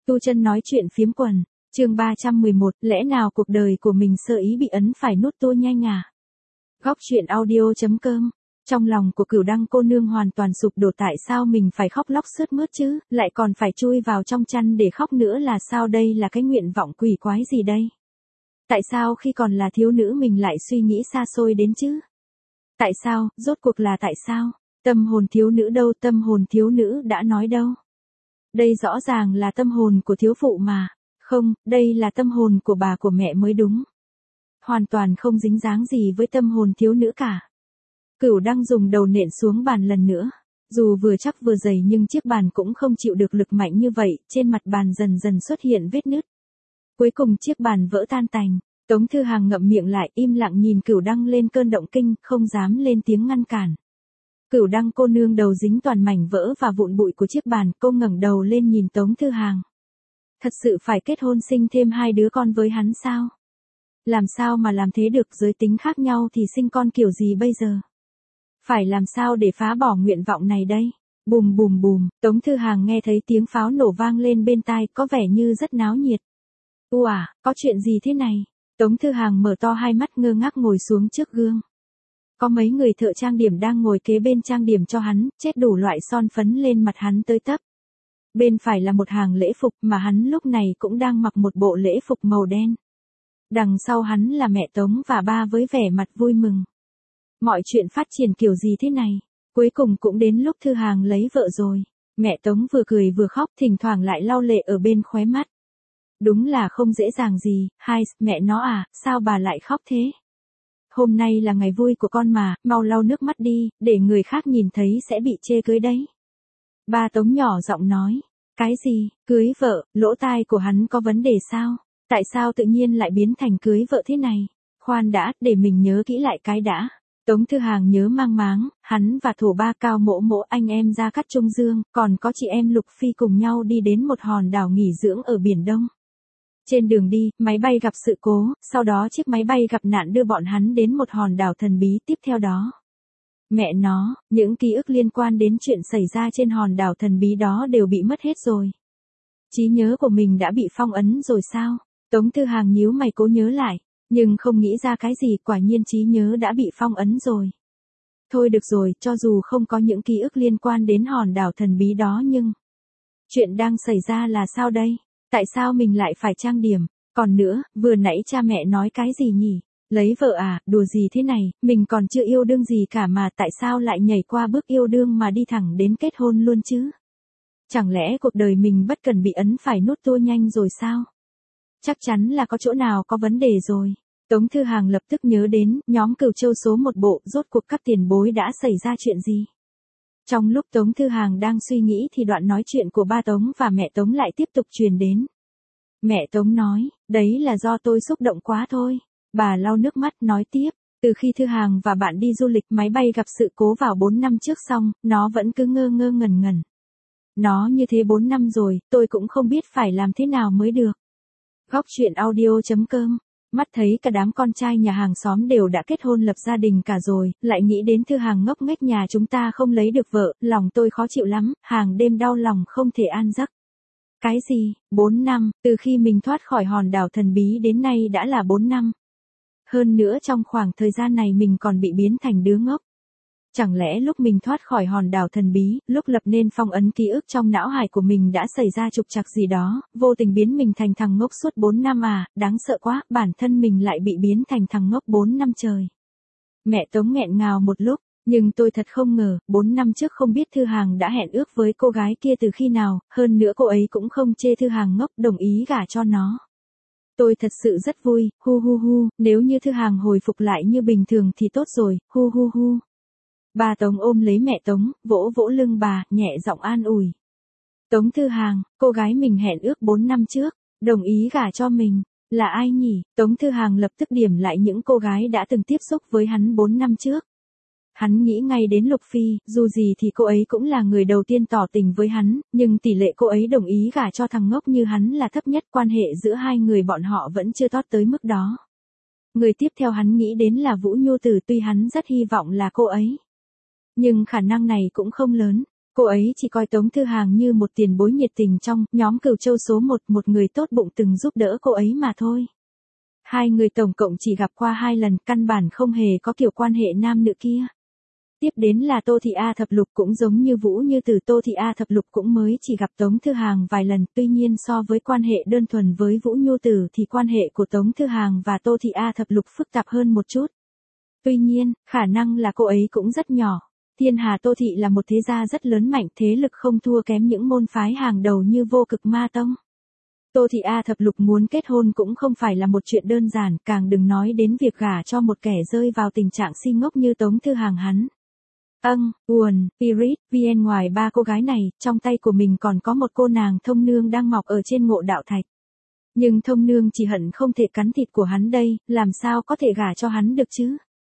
Tu Chân nói chuyện phiếm quần, chương 311, lẽ nào cuộc đời của mình sơ ý bị ấn phải nút tua nhanh à? Góc truyện audio.com. Trong lòng của Cửu Đăng cô nương hoàn toàn sụp đổ, tại sao mình phải khóc lóc sướt mướt chứ, lại còn phải chui vào trong chăn để khóc nữa là sao, đây là cái nguyện vọng quỷ quái gì đây? Tại sao khi còn là thiếu nữ mình lại suy nghĩ xa xôi đến chứ? Tại sao, rốt cuộc là tại sao? Tâm hồn thiếu nữ đâu, tâm hồn thiếu nữ đã nói đâu? Đây rõ ràng là tâm hồn của thiếu phụ mà. Không, đây là tâm hồn của bà của mẹ mới đúng. Hoàn toàn không dính dáng gì với tâm hồn thiếu nữ cả. Cửu Đăng dùng đầu nện xuống bàn lần nữa. Dù vừa chắc vừa dày nhưng chiếc bàn cũng không chịu được lực mạnh như vậy, trên mặt bàn dần dần xuất hiện vết nứt. Cuối cùng chiếc bàn vỡ tan tành. Tống Thư Hàng ngậm miệng lại, im lặng nhìn Cửu Đăng lên cơn động kinh, không dám lên tiếng ngăn cản. Cửu Đăng cô nương đầu dính toàn mảnh vỡ và vụn bụi của chiếc bàn, cô ngẩng đầu lên nhìn Tống Thư Hàng. Thật sự phải kết hôn sinh thêm 2 đứa con với hắn sao? Làm sao mà làm thế được, giới tính khác nhau thì sinh con kiểu gì bây giờ? Phải làm sao để phá bỏ nguyện vọng này đây? Bùm bùm bùm, Tống Thư Hàng nghe thấy tiếng pháo nổ vang lên bên tai, có vẻ như rất náo nhiệt. Có chuyện gì thế này? Tống Thư Hàng mở to hai mắt ngơ ngác ngồi xuống trước gương. Có mấy người thợ trang điểm đang ngồi kế bên trang điểm cho hắn, chết đủ loại son phấn lên mặt hắn tới tấp. Bên phải là một hàng lễ phục mà hắn lúc này cũng đang mặc một bộ lễ phục màu đen. Đằng sau hắn là mẹ Tống và ba với vẻ mặt vui mừng. Mọi chuyện phát triển kiểu gì thế này? Cuối cùng cũng đến lúc Thư Hàng lấy vợ rồi. Mẹ Tống vừa cười vừa khóc, thỉnh thoảng lại lau lệ ở bên khóe mắt. Đúng là không dễ dàng gì, mẹ nó à, sao bà lại khóc thế? Hôm nay là ngày vui của con mà, mau lau nước mắt đi, để người khác nhìn thấy sẽ bị chê cưới đấy. Ba Tống nhỏ giọng nói, cái gì, cưới vợ, lỗ tai của hắn có vấn đề sao? Tại sao tự nhiên lại biến thành cưới vợ thế này? Khoan đã, để mình nhớ kỹ lại cái đã. Tống Thư Hàng nhớ mang máng, hắn và Thổ Ba Cao Mỗ Mỗ anh em Gia Cát Trung Dương, còn có chị em Lục Phi cùng nhau đi đến một hòn đảo nghỉ dưỡng ở Biển Đông. Trên đường đi, máy bay gặp sự cố, sau đó chiếc máy bay gặp nạn đưa bọn hắn đến một hòn đảo thần bí tiếp theo đó. Mẹ nó, những ký ức liên quan đến chuyện xảy ra trên hòn đảo thần bí đó đều bị mất hết rồi. Trí nhớ của mình đã bị phong ấn rồi sao? Tống Thư Hàng nhíu mày cố nhớ lại, nhưng không nghĩ ra cái gì, quả nhiên trí nhớ đã bị phong ấn rồi. Thôi được rồi, cho dù không có những ký ức liên quan đến hòn đảo thần bí đó nhưng... Chuyện đang xảy ra là sao đây? Tại sao mình lại phải trang điểm? Còn nữa, vừa nãy cha mẹ nói cái gì nhỉ? Lấy vợ à, đùa gì thế này, mình còn chưa yêu đương gì cả mà tại sao lại nhảy qua bước yêu đương mà đi thẳng đến kết hôn luôn chứ? Chẳng lẽ cuộc đời mình bất cần bị ấn phải nút tua nhanh rồi sao? Chắc chắn là có chỗ nào có vấn đề rồi. Tống Thư Hàng lập tức nhớ đến, nhóm Cửu Châu số 1 bộ, rốt cuộc các tiền bối đã xảy ra chuyện gì? Trong lúc Tống Thư Hàng đang suy nghĩ thì đoạn nói chuyện của ba Tống và mẹ Tống lại tiếp tục truyền đến. Mẹ Tống nói, đấy là do tôi xúc động quá thôi. Bà lau nước mắt nói tiếp, từ khi Thư Hàng và bạn đi du lịch máy bay gặp sự cố vào 4 năm trước xong, nó vẫn cứ ngơ ngơ ngẩn ngẩn. Nó như thế 4 năm rồi, tôi cũng không biết phải làm thế nào mới được. Góc truyện audio.com. Mắt thấy cả đám con trai nhà hàng xóm đều đã kết hôn lập gia đình cả rồi, lại nghĩ đến Thư Hàng ngốc nghếch nhà chúng ta không lấy được vợ, lòng tôi khó chịu lắm, hàng đêm đau lòng không thể an giấc. Cái gì, 4 năm, từ khi mình thoát khỏi hòn đảo thần bí đến nay đã là 4 năm. Hơn nữa trong khoảng thời gian này mình còn bị biến thành đứa ngốc. Chẳng lẽ lúc mình thoát khỏi hòn đảo thần bí, lúc lập nên phong ấn ký ức trong não hải của mình đã xảy ra trục trặc gì đó, vô tình biến mình thành thằng ngốc suốt 4 năm à, đáng sợ quá, bản thân mình lại bị biến thành thằng ngốc 4 năm trời. Mẹ Tống nghẹn ngào một lúc, nhưng tôi thật không ngờ, 4 năm trước không biết Thư Hàng đã hẹn ước với cô gái kia từ khi nào, hơn nữa cô ấy cũng không chê Thư Hàng ngốc, đồng ý gả cho nó. Tôi thật sự rất vui, nếu như Thư Hàng hồi phục lại như bình thường thì tốt rồi, Bà Tống ôm lấy mẹ Tống, vỗ vỗ lưng bà, nhẹ giọng an ủi. Tống Thư Hàng, cô gái mình hẹn ước 4 năm trước, đồng ý gả cho mình, là ai nhỉ? Tống Thư Hàng lập tức điểm lại những cô gái đã từng tiếp xúc với hắn 4 năm trước. Hắn nghĩ ngay đến Lục Phi, dù gì thì cô ấy cũng là người đầu tiên tỏ tình với hắn, nhưng tỷ lệ cô ấy đồng ý gả cho thằng ngốc như hắn là thấp nhất, quan hệ giữa hai người bọn họ vẫn chưa tót tới mức đó. Người tiếp theo hắn nghĩ đến là Vũ Nhu Tử, tuy hắn rất hy vọng là cô ấy. Nhưng khả năng này cũng không lớn. Cô ấy chỉ coi Tống Thư Hàng như một tiền bối nhiệt tình trong nhóm Cửu Châu số 1, một người tốt bụng từng giúp đỡ cô ấy mà thôi. Hai người tổng cộng chỉ gặp qua 2 lần, căn bản không hề có kiểu quan hệ nam nữ kia. Tiếp đến là Tô Thị A Thập Lục, cũng giống như Vũ Như Từ, Tô Thị A Thập Lục cũng mới chỉ gặp Tống Thư Hàng vài lần, tuy nhiên so với quan hệ đơn thuần với Vũ Như Từ thì quan hệ của Tống Thư Hàng và Tô Thị A Thập Lục phức tạp hơn một chút. Tuy nhiên, khả năng là cô ấy cũng rất nhỏ. Thiên Hà Tô Thị là một thế gia rất lớn mạnh, thế lực không thua kém những môn phái hàng đầu như Vô Cực Ma Tông. Tô Thị A Thập Lục muốn kết hôn cũng không phải là một chuyện đơn giản, càng đừng nói đến việc gả cho một kẻ rơi vào tình trạng si ngốc như Tống Thư Hàng hắn. Uồn, Pirit, VN, ngoài 3 cô gái này, trong tay của mình còn có một cô nàng Thông Nương đang mọc ở trên Ngộ Đạo Thạch. Nhưng Thông Nương chỉ hận không thể cắn thịt của hắn đây, làm sao có thể gả cho hắn được chứ?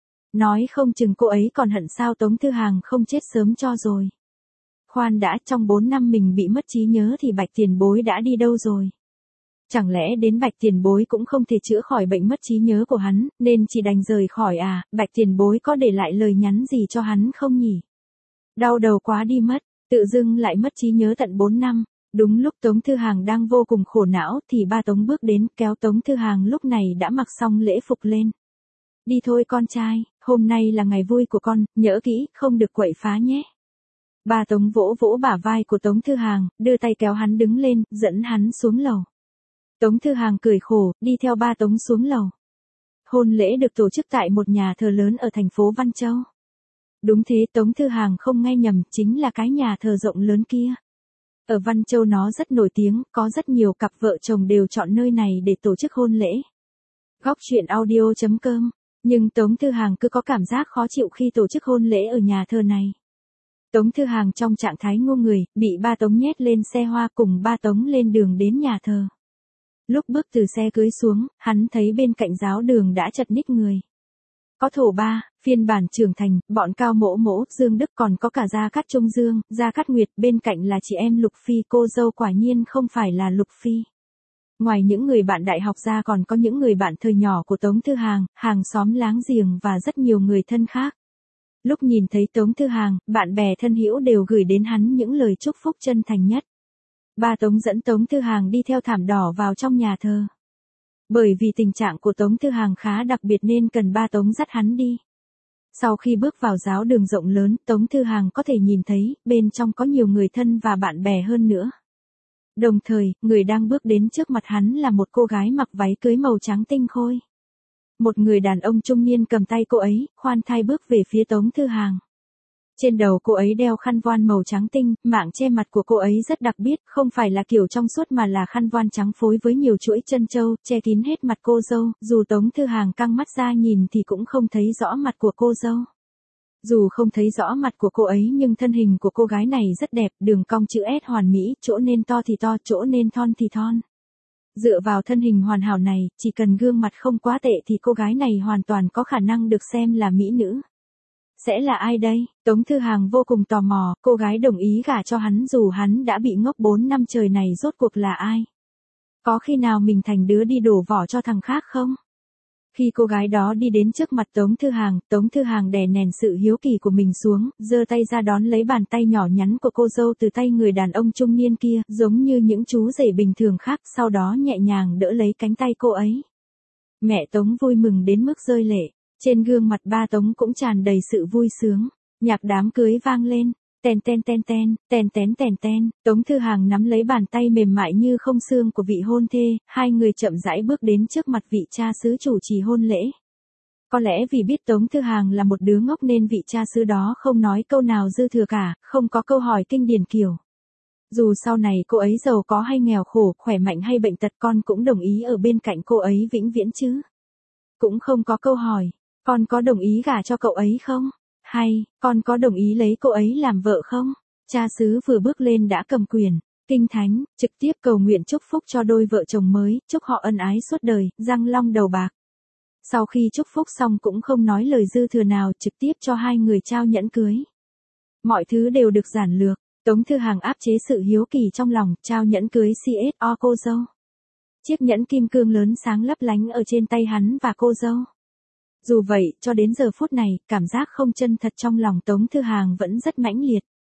Nói không chừng cô ấy còn hận sao Tống Thư Hàng không chết sớm cho rồi. Khoan đã, trong 4 năm mình bị mất trí nhớ thì Bạch Tiền Bối đã đi đâu rồi? Chẳng lẽ đến Bạch Tiền Bối cũng không thể chữa khỏi bệnh mất trí nhớ của hắn, nên chỉ đành rời khỏi à? Bạch Tiền Bối có để lại lời nhắn gì cho hắn không nhỉ? Đau đầu quá đi mất, tự dưng lại mất trí nhớ tận 4 năm. Đúng lúc Tống Thư Hàng đang vô cùng khổ não thì ba Tống bước đến, kéo Tống Thư Hàng lúc này đã mặc xong lễ phục lên. Đi thôi con trai, hôm nay là ngày vui của con, nhớ kỹ, không được quậy phá nhé. Ba Tống vỗ vỗ bả vai của Tống Thư Hàng, đưa tay kéo hắn đứng lên, dẫn hắn xuống lầu. Tống Thư Hàng cười khổ, đi theo ba Tống xuống lầu. Hôn lễ được tổ chức tại một nhà thờ lớn ở thành phố Văn Châu. Đúng thế, Tống Thư Hàng không nghe nhầm, chính là cái nhà thờ rộng lớn kia. Ở Văn Châu nó rất nổi tiếng, có rất nhiều cặp vợ chồng đều chọn nơi này để tổ chức hôn lễ. Góc truyện audio.com. Nhưng Tống Thư Hàng cứ có cảm giác khó chịu khi tổ chức hôn lễ ở nhà thờ này. Tống Thư Hàng trong trạng thái ngu người, bị ba Tống nhét lên xe hoa cùng ba Tống lên đường đến nhà thờ. Lúc bước từ xe cưới xuống, hắn thấy bên cạnh giáo đường đã chật ních người. Có Thổ Ba, phiên bản trưởng thành, bọn Cao Mỗ Mỗ, Dương Đức, còn có cả Gia Cát Trung Dương, Gia Cát Nguyệt, bên cạnh là chị em Lục Phi, cô dâu quả nhiên không phải là Lục Phi. Ngoài những người bạn đại học ra còn có những người bạn thời nhỏ của Tống Thư Hàng, hàng xóm láng giềng và rất nhiều người thân khác. Lúc nhìn thấy Tống Thư Hàng, bạn bè thân hữu đều gửi đến hắn những lời chúc phúc chân thành nhất. Ba Tống dẫn Tống Thư Hàng đi theo thảm đỏ vào trong nhà thờ. Bởi vì tình trạng của Tống Thư Hàng khá đặc biệt nên cần ba Tống dắt hắn đi. Sau khi bước vào giáo đường rộng lớn, Tống Thư Hàng có thể nhìn thấy, bên trong có nhiều người thân và bạn bè hơn nữa. Đồng thời, người đang bước đến trước mặt hắn là một cô gái mặc váy cưới màu trắng tinh khôi. Một người đàn ông trung niên cầm tay cô ấy, khoan thai bước về phía Tống Thư Hàng. Trên đầu cô ấy đeo khăn voan màu trắng tinh, mạng che mặt của cô ấy rất đặc biệt, không phải là kiểu trong suốt mà là khăn voan trắng phối với nhiều chuỗi chân châu, che kín hết mặt cô dâu, dù Tống Thư Hàng căng mắt ra nhìn thì cũng không thấy rõ mặt của cô dâu. Dù không thấy rõ mặt của cô ấy nhưng thân hình của cô gái này rất đẹp, đường cong chữ S hoàn mỹ, chỗ nên to thì to, chỗ nên thon thì thon. Dựa vào thân hình hoàn hảo này, chỉ cần gương mặt không quá tệ thì cô gái này hoàn toàn có khả năng được xem là mỹ nữ. Sẽ là ai đây? Tống Thư Hàng vô cùng tò mò, cô gái đồng ý gả cho hắn dù hắn đã bị ngốc 4 năm trời này rốt cuộc là ai? Có khi nào mình thành đứa đi đổ vỏ cho thằng khác không? Khi cô gái đó đi đến trước mặt Tống Thư Hàng đè nén sự hiếu kỳ của mình xuống, giơ tay ra đón lấy bàn tay nhỏ nhắn của cô dâu từ tay người đàn ông trung niên kia, giống như những chú rể bình thường khác, sau đó nhẹ nhàng đỡ lấy cánh tay cô ấy. Mẹ Tống vui mừng đến mức rơi lệ, trên gương mặt ba Tống cũng tràn đầy sự vui sướng. Nhạc đám cưới vang lên, ten ten ten ten, ten ten ten ten, Tống Thư Hàng nắm lấy bàn tay mềm mại như không xương của vị hôn thê, hai người chậm rãi bước đến trước mặt vị cha xứ chủ trì hôn lễ. Có lẽ vì biết Tống Thư Hàng là một đứa ngốc nên vị cha xứ đó không nói câu nào dư thừa cả, không có câu hỏi kinh điển kiểu. Dù sau này cô ấy giàu có hay nghèo khổ, khỏe mạnh hay bệnh tật, con cũng đồng ý ở bên cạnh cô ấy vĩnh viễn chứ. Cũng không có câu hỏi, con có đồng ý gả cho cậu ấy không? Hay, con có đồng ý lấy cô ấy làm vợ không? Cha xứ vừa bước lên đã cầm quyền, kinh thánh, trực tiếp cầu nguyện chúc phúc cho đôi vợ chồng mới, chúc họ ân ái suốt đời, răng long đầu bạc. Sau khi chúc phúc xong cũng không nói lời dư thừa nào, trực tiếp cho hai người trao nhẫn cưới. Mọi thứ đều được giản lược, Tống Thư Hàng áp chế sự hiếu kỳ trong lòng, trao nhẫn cưới CSO cô dâu. Chiếc nhẫn kim cương lớn sáng lấp lánh ở trên tay hắn và cô dâu. Dù vậy, cho đến giờ phút này, cảm giác không chân thật trong lòng Tống Thư Hàng vẫn rất mãnh liệt.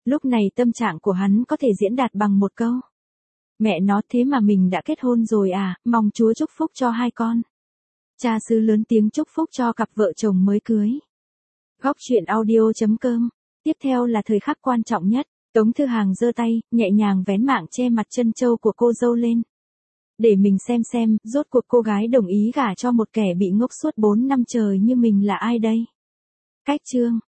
Lúc này tâm trạng của hắn có thể diễn đạt bằng một câu. Mẹ nó, thế mà mình đã kết hôn rồi à, mong Chúa chúc phúc cho hai con. Cha xứ lớn tiếng chúc phúc cho cặp vợ chồng mới cưới. Góc chuyện audio.com. Tiếp theo là thời khắc quan trọng nhất. Tống Thư Hàng giơ tay, nhẹ nhàng vén mạng che mặt chân châu của cô dâu lên. Để mình xem, rốt cuộc cô gái đồng ý gả cho một kẻ bị ngốc suốt 4 năm trời như mình là ai đây? Cách chương.